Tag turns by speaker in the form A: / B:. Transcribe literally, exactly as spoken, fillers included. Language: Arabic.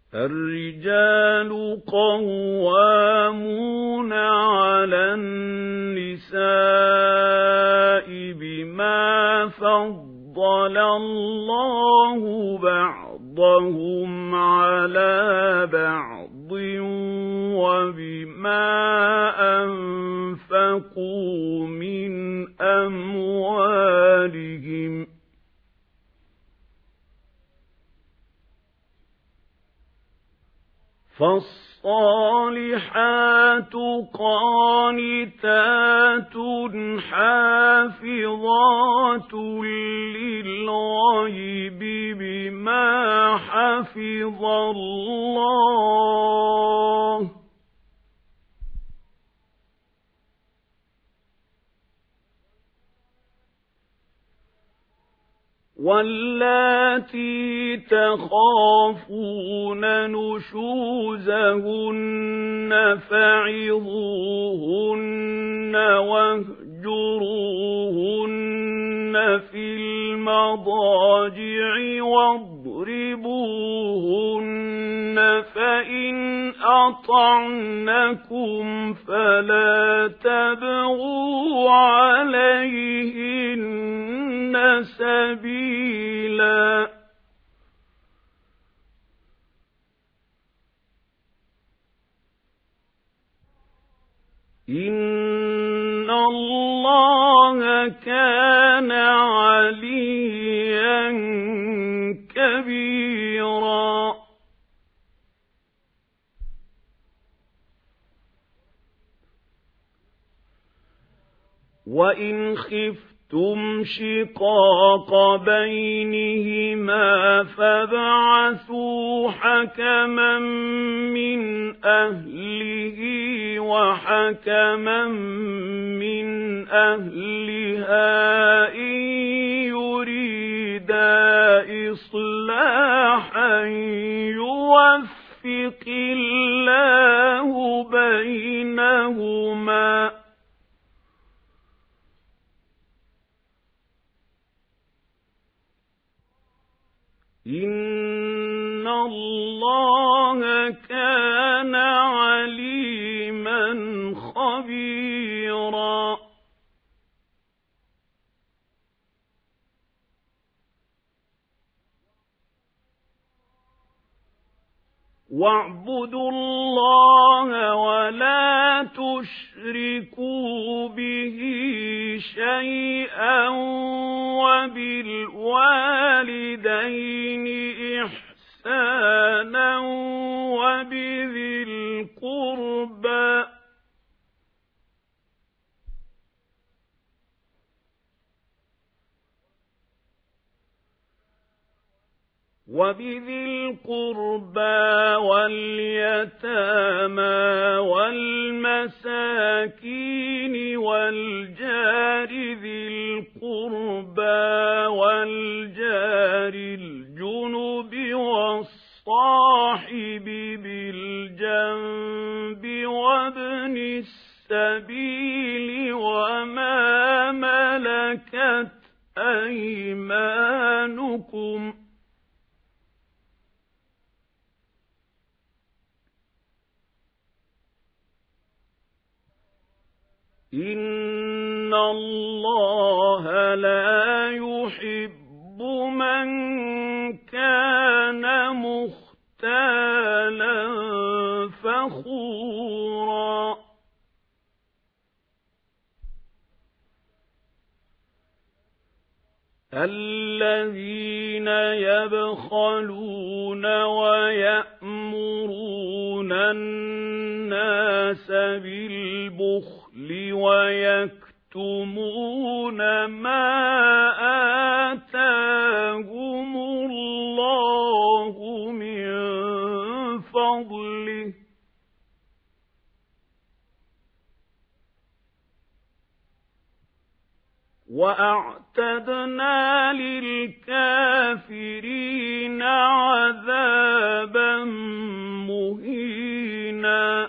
A: الرجال قوامون على النساء بما فضل الله بعضهم على بعض وبما أنفقوا من أموالهم فالصالحات قانتات حافظات للغيب بما حفظ الله واللاتي تخافون نشوزهن فعظوهن واهجروهن في المضاجع واضربوهن فإن أطعنكم فلا تبغوا عليهن سبيلا إن الله كان عليا كبيرا وإن خفتم شقاق بينهما فابعثوا حكما من أهله وحكما من أهلها إن يريدا إصلاحا يوفق الله بينهما إن الله كان عليما خبيرا واعبدوا الله ولا تشركوا به شيئا وبالوالدين إحسانا وبذي القربى وبذي القربى واليتامى والمساكين والجار ذي القربى والجار الجنب والصاحب بالجنب وابن السبيل وما ملكت أيمانكم إن الله لا يحب من كان مختالا فخورا الذين يبخلون ويأمرون الناس بالبخل ويكتمون ما آتاهم الله من فضله وأعتدنا للكافرين عذابا مهينا